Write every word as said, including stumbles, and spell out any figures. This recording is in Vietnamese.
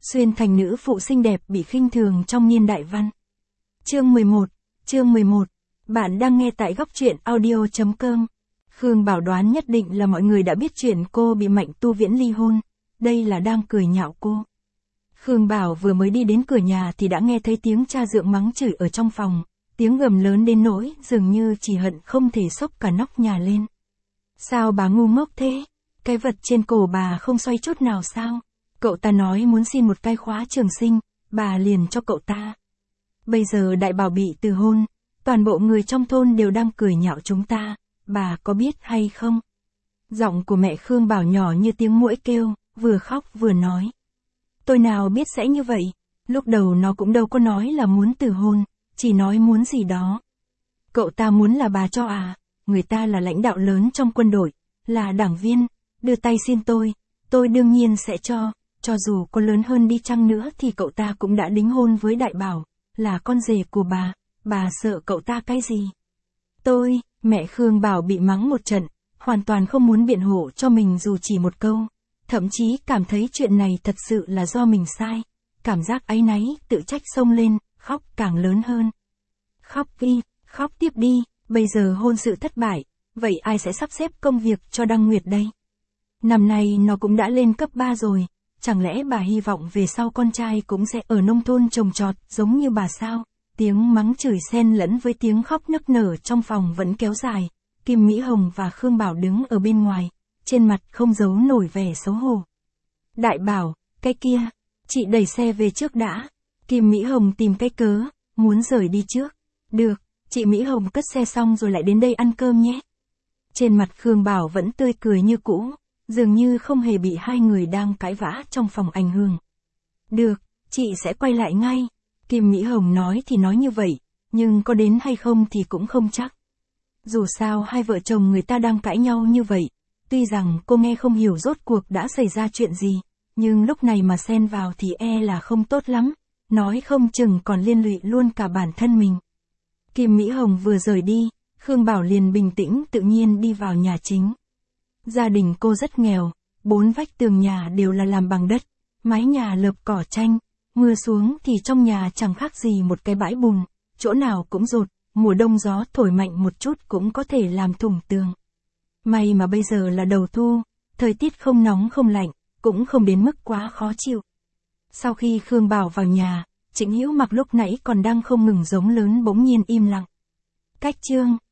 Xuyên thành nữ phụ xinh đẹp bị khinh thường trong niên đại văn. Chương mười một, chương mười một. Bạn đang nghe tại góc truyện audio chấm com. Khương Bảo đoán nhất định là mọi người đã biết chuyện cô bị Mạnh Tu Viễn ly hôn, đây là đang cười nhạo cô. Khương Bảo vừa mới đi đến cửa nhà thì đã nghe thấy tiếng cha dượng mắng chửi ở trong phòng, tiếng gầm lớn đến nỗi dường như chỉ hận không thể xốc cả nóc nhà lên. Sao bà ngu ngốc thế? Cái vật trên cổ bà không xoay chút nào sao? Cậu ta nói muốn xin một cái khóa trường sinh, bà liền cho cậu ta. Bây giờ Đại Bảo bị từ hôn, toàn bộ người trong thôn đều đang cười nhạo chúng ta, bà có biết hay không? Giọng của mẹ Khương Bảo nhỏ như tiếng muỗi kêu, vừa khóc vừa nói. Tôi nào biết sẽ như vậy, lúc đầu nó cũng đâu có nói là muốn từ hôn, chỉ nói muốn gì đó. Cậu ta muốn là bà cho à, người ta là lãnh đạo lớn trong quân đội, là đảng viên, đưa tay xin tôi, tôi đương nhiên sẽ cho, cho dù có lớn hơn đi chăng nữa thì cậu ta cũng đã đính hôn với Đại Bảo, là con rể của bà, bà sợ cậu ta cái gì? Tôi, mẹ Khương Bảo bị mắng một trận, hoàn toàn không muốn biện hộ cho mình dù chỉ một câu, thậm chí cảm thấy chuyện này thật sự là do mình sai, cảm giác áy náy, tự trách xông lên, khóc càng lớn hơn. Khóc đi, khóc tiếp đi, bây giờ hôn sự thất bại, vậy ai sẽ sắp xếp công việc cho Đăng Nguyệt đây? Năm nay nó cũng đã lên cấp ba rồi, chẳng lẽ bà hy vọng về sau con trai cũng sẽ ở nông thôn trồng trọt giống như bà sao? Tiếng mắng chửi xen lẫn với tiếng khóc nức nở trong phòng vẫn kéo dài, Kim Mỹ Hồng và Khương Bảo đứng ở bên ngoài, trên mặt không giấu nổi vẻ xấu hổ. Đại Bảo, cái kia, chị đẩy xe về trước đã. Kim Mỹ Hồng tìm cái cớ, muốn rời đi trước. Được, chị Mỹ Hồng cất xe xong rồi lại đến đây ăn cơm nhé. Trên mặt Khương Bảo vẫn tươi cười như cũ, dường như không hề bị hai người đang cãi vã trong phòng ảnh hưởng. Được, chị sẽ quay lại ngay. Kim Mỹ Hồng nói thì nói như vậy, nhưng có đến hay không thì cũng không chắc. Dù sao hai vợ chồng người ta đang cãi nhau như vậy, tuy rằng cô nghe không hiểu rốt cuộc đã xảy ra chuyện gì, nhưng lúc này mà xen vào thì e là không tốt lắm, nói không chừng còn liên lụy luôn cả bản thân mình. Kim Mỹ Hồng vừa rời đi, Khương Bảo liền bình tĩnh tự nhiên đi vào nhà chính. Gia đình cô rất nghèo, bốn vách tường nhà đều là làm bằng đất, mái nhà lợp cỏ tranh, mưa xuống thì trong nhà chẳng khác gì một cái bãi bùn, chỗ nào cũng dột, mùa đông gió thổi mạnh một chút cũng có thể làm thủng tường. May mà bây giờ là đầu thu, thời tiết không nóng không lạnh, cũng không đến mức quá khó chịu. Sau khi Khương Bảo vào nhà, Trịnh Hữu Mặc lúc nãy còn đang không ngừng giống lớn bỗng nhiên im lặng. Cách chương